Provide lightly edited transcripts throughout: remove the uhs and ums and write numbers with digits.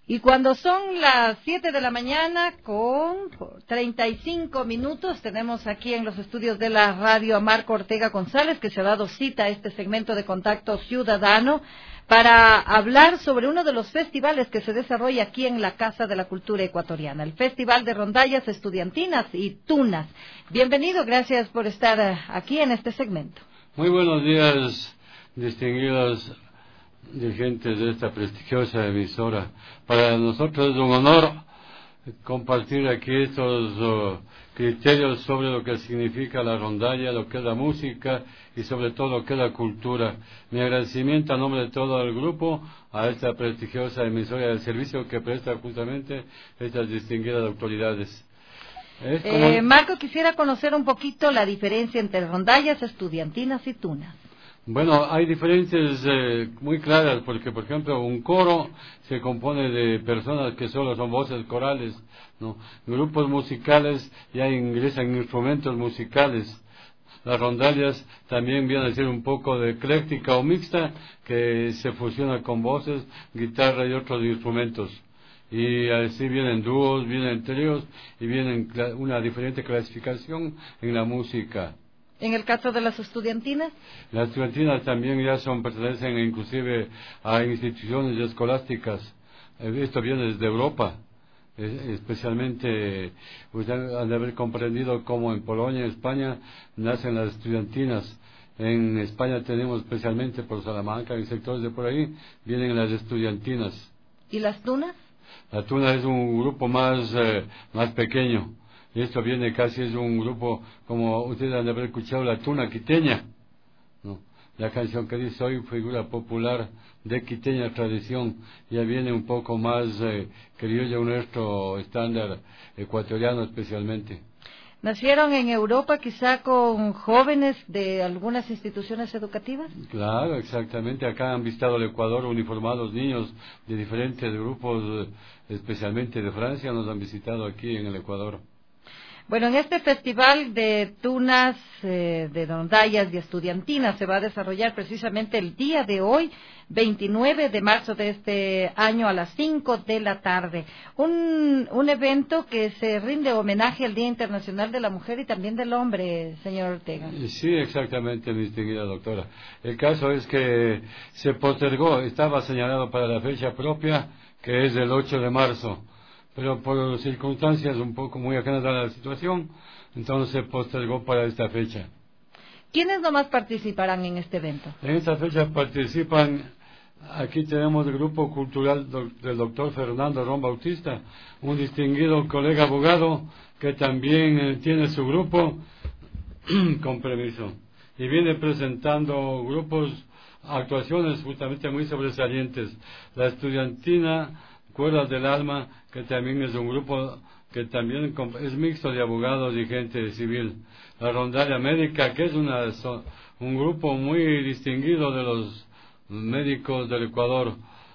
Y cuando son las 7 de la mañana con 35 minutos, tenemos aquí en los estudios de la radio a Marco Ortega González, que se ha dado cita a este segmento de Contacto Ciudadano para hablar sobre uno de los festivales que se desarrolla aquí en la Casa de la Cultura Ecuatoriana, el Festival de Rondallas Estudiantinas y Tunas. Bienvenido, gracias por estar aquí en este segmento. Muy buenos días, distinguidos dirigentes de esta prestigiosa emisora. Para nosotros es un honor compartir aquí estos criterios sobre lo que significa la rondalla, lo que es la música y sobre todo lo que es la cultura. Mi agradecimiento a nombre de todo el grupo a esta prestigiosa emisora del servicio que presta justamente estas distinguidas autoridades. Marco, quisiera conocer un poquito la diferencia entre rondallas estudiantinas y tunas. Bueno, hay diferencias muy claras, porque, por ejemplo, un coro se compone de personas que solo son voces corales, ¿no? Grupos musicales ya ingresan instrumentos musicales. Las rondallas también vienen a ser un poco de ecléctica o mixta, que se fusiona con voces, guitarra y otros instrumentos. Y así vienen dúos, vienen tríos y vienen una diferente clasificación en la música. ¿En el caso de las estudiantinas? Las estudiantinas también ya pertenecen inclusive a instituciones escolásticas. Esto viene desde Europa. Especialmente, ustedes han de haber comprendido cómo en Polonia, en España, nacen las estudiantinas. En España tenemos especialmente por Salamanca y sectores de por ahí, vienen las estudiantinas. ¿Y las tunas? La tuna es un grupo más pequeño. Y esto viene casi, es un grupo, como ustedes han de haber escuchado, la tuna quiteña, ¿no? La canción que dice hoy, figura popular de quiteña tradición, ya viene un poco más criollo nuestro estándar ecuatoriano especialmente. ¿Nacieron en Europa quizá con jóvenes de algunas instituciones educativas? Claro, exactamente. Acá han visitado el Ecuador uniformados niños de diferentes grupos, especialmente de Francia, nos han visitado aquí en el Ecuador. Bueno, en este festival de tunas, de rondallas y estudiantinas se va a desarrollar precisamente el día de hoy, 29 de marzo de este año a las 5 de la tarde. Un evento que se rinde homenaje al Día Internacional de la Mujer y también del Hombre, señor Ortega. Sí, exactamente, mi distinguida doctora. El caso es que se postergó, estaba señalado para la fecha propia, que es el 8 de marzo. Pero por circunstancias un poco muy ajenas a la situación, entonces se postergó para esta fecha. ¿Quiénes nomás participarán en este evento? En esta fecha participan, aquí tenemos el grupo cultural del doctor Fernando Ron Bautista, un distinguido colega abogado que también tiene su grupo, con permiso, y viene presentando actuaciones justamente muy sobresalientes. La estudiantina Cuerdas del Alma, que también es un grupo que también es mixto de abogados y gente civil. La Rondalla Médica, que es un grupo muy distinguido de los médicos del Ecuador.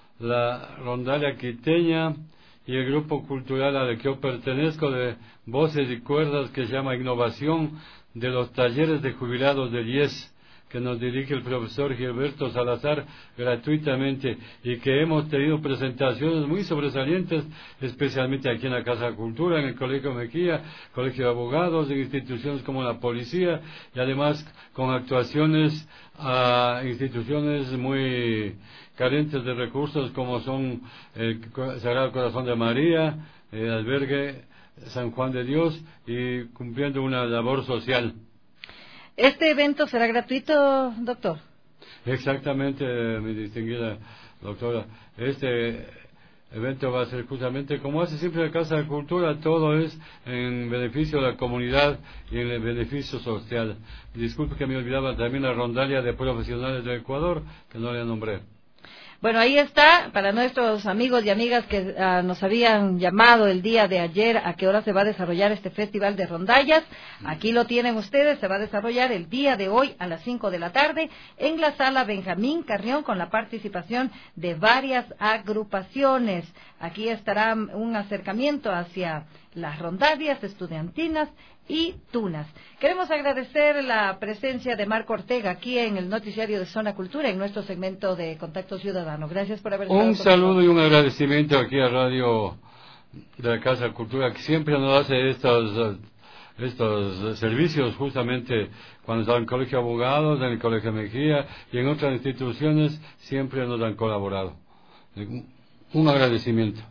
La Rondalla Quiteña y el grupo cultural al que yo pertenezco de voces y cuerdas, que se llama Innovación, de los talleres de jubilados del IES, que nos dirige el profesor Gilberto Salazar gratuitamente, y que hemos tenido presentaciones muy sobresalientes, especialmente aquí en la Casa de Cultura, en el Colegio Mejía, Colegio de Abogados, en instituciones como la Policía, y además con actuaciones a instituciones muy carentes de recursos, como son el Sagrado Corazón de María, el Albergue San Juan de Dios, y cumpliendo una labor social. ¿Este evento será gratuito, doctor? Exactamente, mi distinguida doctora. Este evento va a ser justamente, como hace siempre la Casa de Cultura, todo es en beneficio de la comunidad y en el beneficio social. Disculpe que me olvidaba también la rondalla de profesionales del Ecuador, que no le nombré. Bueno, ahí está, para nuestros amigos y amigas que nos habían llamado el día de ayer a qué hora se va a desarrollar este festival de rondallas. Aquí lo tienen ustedes, se va a desarrollar el día de hoy a las 5 de la tarde en la sala Benjamín Carrión, con la participación de varias agrupaciones. Aquí estará un acercamiento hacia las rondallas estudiantinas y tunas. Queremos agradecer la presencia de Marco Ortega aquí en el noticiario de Zona Cultura, en nuestro segmento de Contacto Ciudadano. ciudadano. Gracias por haber estado Un con saludo nosotros. y un agradecimiento aquí a Radio de la Casa de Cultura, que siempre nos hace estos servicios, justamente cuando estaba en el Colegio de Abogados, en el Colegio Mejía y en otras instituciones, siempre nos han colaborado. Un agradecimiento.